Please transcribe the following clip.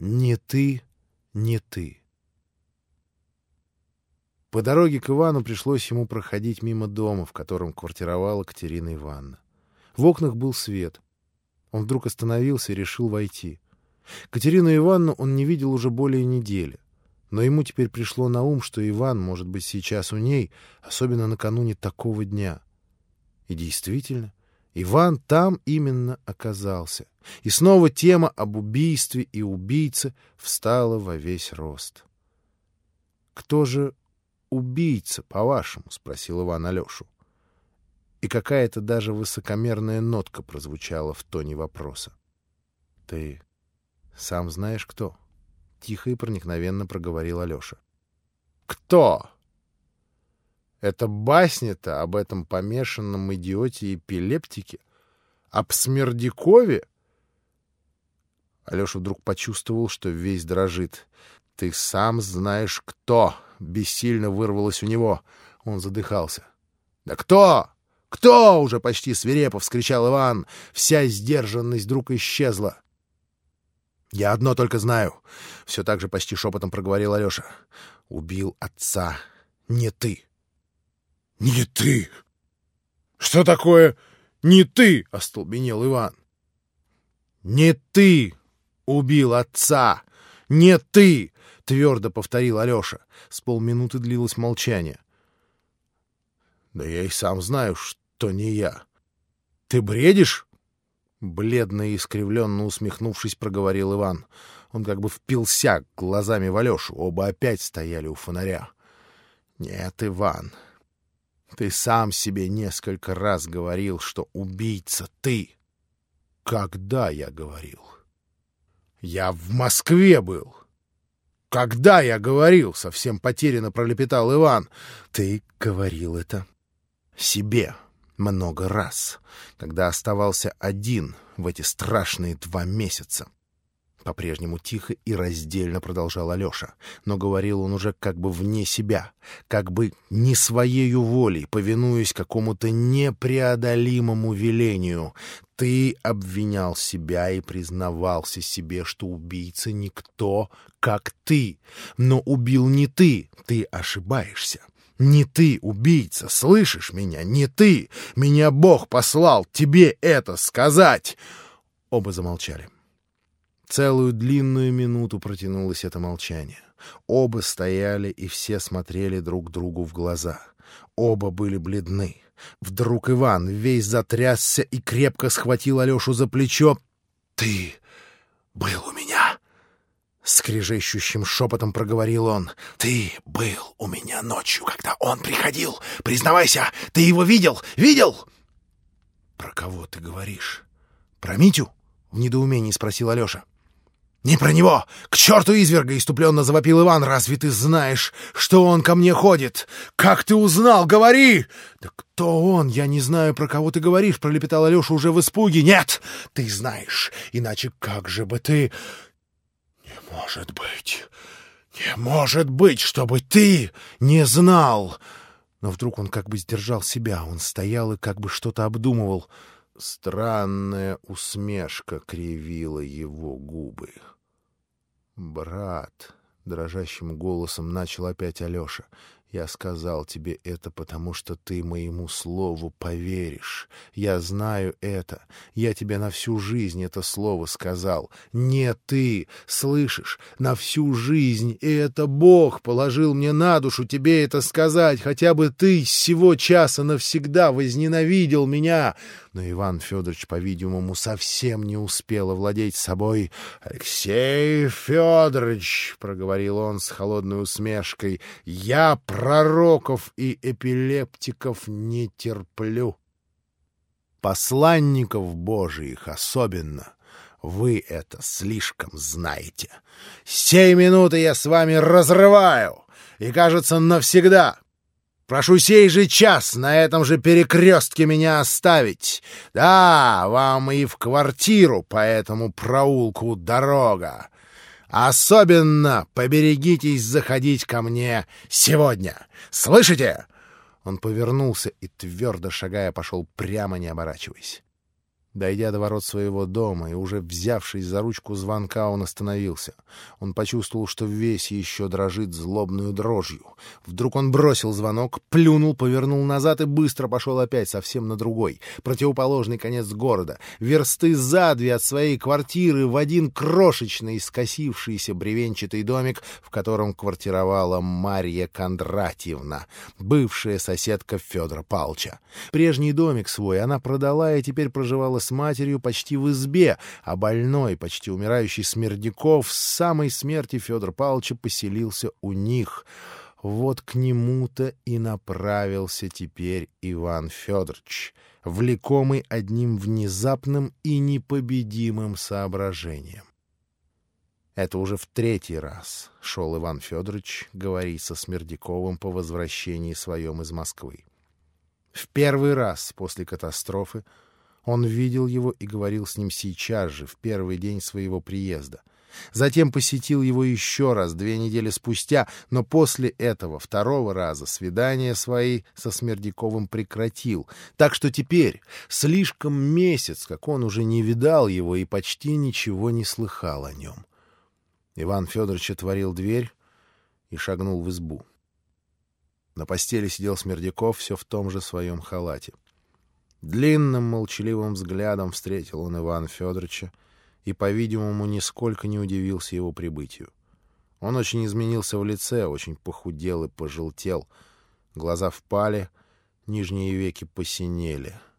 Не ты, не ты. По дороге к Ивану пришлось ему проходить мимо дома, в котором квартировала Катерина Ивановна. В окнах был свет. Он вдруг остановился и решил войти. Катерину Ивановну он не видел уже более недели. Но ему теперь пришло на ум, что Иван может быть сейчас у ней, особенно накануне такого дня. И действительно, Иван там именно оказался. И снова тема об убийстве и убийце встала во весь рост. «Кто же убийца, по-вашему?» — спросил Иван Алешу. И какая-то даже высокомерная нотка прозвучала в тоне вопроса. «Ты сам знаешь, кто?» — тихо и проникновенно проговорил Алеша. «Кто? Это басня-то об этом помешанном идиоте-эпилептике? Об Смердякове?» Алеша вдруг почувствовал, что весь дрожит. «Ты сам знаешь, кто!» — бессильно вырвалось у него. Он задыхался. «Да кто? Кто?» — уже почти свирепо вскричал Иван. Вся сдержанность вдруг исчезла. «Я одно только знаю», — все так же почти шепотом проговорил Алеша. «Убил отца. Не ты». «Не ты? Что такое «не ты»?» — остолбенел Иван. «Не ты убил отца! Не ты!» — твердо повторил Алеша. С полминуты длилось молчание. «Да я и сам знаю, что не я. Ты бредишь?» Бледно и искривленно усмехнувшись, проговорил Иван. Он как бы впился глазами в Алешу. Оба опять стояли у фонаря. «Нет, Иван, ты сам себе несколько раз говорил, что убийца ты». «Когда я говорил?» «Я в Москве был». «Когда я говорил?» — совсем потерянно пролепетал Иван. «Ты говорил это себе много раз, когда оставался один в эти страшные 2 месяца». По-прежнему тихо и раздельно продолжал Алеша, но говорил он уже как бы вне себя, как бы не своею волей, повинуясь какому-то непреодолимому велению. Ты обвинял себя и признавался себе, что убийца никто, как ты. Но убил не ты, ты ошибаешься. Не ты убийца, слышишь меня? Не ты! Меня Бог послал тебе это сказать!» Оба замолчали. Целую длинную минуту протянулось это молчание. Оба стояли и все смотрели друг другу в глаза. Оба были бледны. Вдруг Иван весь затрясся и крепко схватил Алешу за плечо. «Ты был у меня!» — скрежещущим шепотом проговорил он. «Ты был у меня ночью, когда он приходил. Признавайся, ты его видел? Видел?» «Про кого ты говоришь? Про Митю?» — в недоумении спросил Алеша. «Не про него! К черту изверга!» — иступленно завопил Иван. «Разве ты знаешь, что он ко мне ходит? Как ты узнал? Говори!» «Да кто он? Я не знаю, про кого ты говоришь!» — пролепетал Алеша уже в испуге. «Нет, ты знаешь! Иначе как же бы ты...» «Не может быть! Не может быть, чтобы ты не знал!» Но вдруг он как бы сдержал себя. Он стоял и как бы что-то обдумывал. Странная усмешка кривила его губы. «Брат», — дрожащим голосом начал опять Алеша, — «я сказал тебе это, потому что ты моему слову поверишь. Я знаю это. Я тебе на всю жизнь это слово сказал. Не ты, слышишь, на всю жизнь. И это Бог положил мне на душу тебе это сказать. Хотя бы ты с сего часа навсегда возненавидел меня». Но Иван Федорович, по-видимому, совсем не успел овладеть собой. «Алексей Федорович», — проговорил он с холодной усмешкой, — «я пророков и эпилептиков не терплю. Посланников Божиих особенно. Вы это слишком знаете. Сей минуты я с вами разрываю, и, кажется, навсегда. Прошу сей же час на этом же перекрестке меня оставить. Да, вам и в квартиру по этому проулку дорога. Особенно поберегитесь заходить ко мне сегодня. Слышите?» Он повернулся и, твердо шагая, пошел прямо, не оборачиваясь. Дойдя до ворот своего дома и уже взявшись за ручку звонка, он остановился. Он почувствовал, что весь еще дрожит злобную дрожью. Вдруг он бросил звонок, плюнул, повернул назад и быстро пошел опять совсем на другой, противоположный конец города, версты за 2 от своей квартиры, в один крошечный, скосившийся бревенчатый домик, в котором квартировала Марья Кондратьевна, бывшая соседка Федора Павловича. Прежний домик свой она продала и теперь проживала с матерью почти в избе, а больной, почти умирающий Смердяков с самой смерти Федора Павловича поселился у них. Вот к нему-то и направился теперь Иван Федорович, влекомый одним внезапным и непобедимым соображением. Это уже в 3-й раз шел Иван Федорович говорить со Смердяковым по возвращении своем из Москвы. В 1-й раз после катастрофы он видел его и говорил с ним сейчас же, в 1-й день своего приезда. Затем посетил его еще раз 2 недели спустя, но после этого 2-го раза свидания свои со Смердяковым прекратил. Так что теперь слишком месяц, как он уже не видал его и почти ничего не слыхал о нем. Иван Федорович отворил дверь и шагнул в избу. На постели сидел Смердяков все в том же своем халате. Длинным молчаливым взглядом встретил он Ивана Федоровича и, по-видимому, нисколько не удивился его прибытию. Он очень изменился в лице, очень похудел и пожелтел. Глаза впали, нижние веки посинели.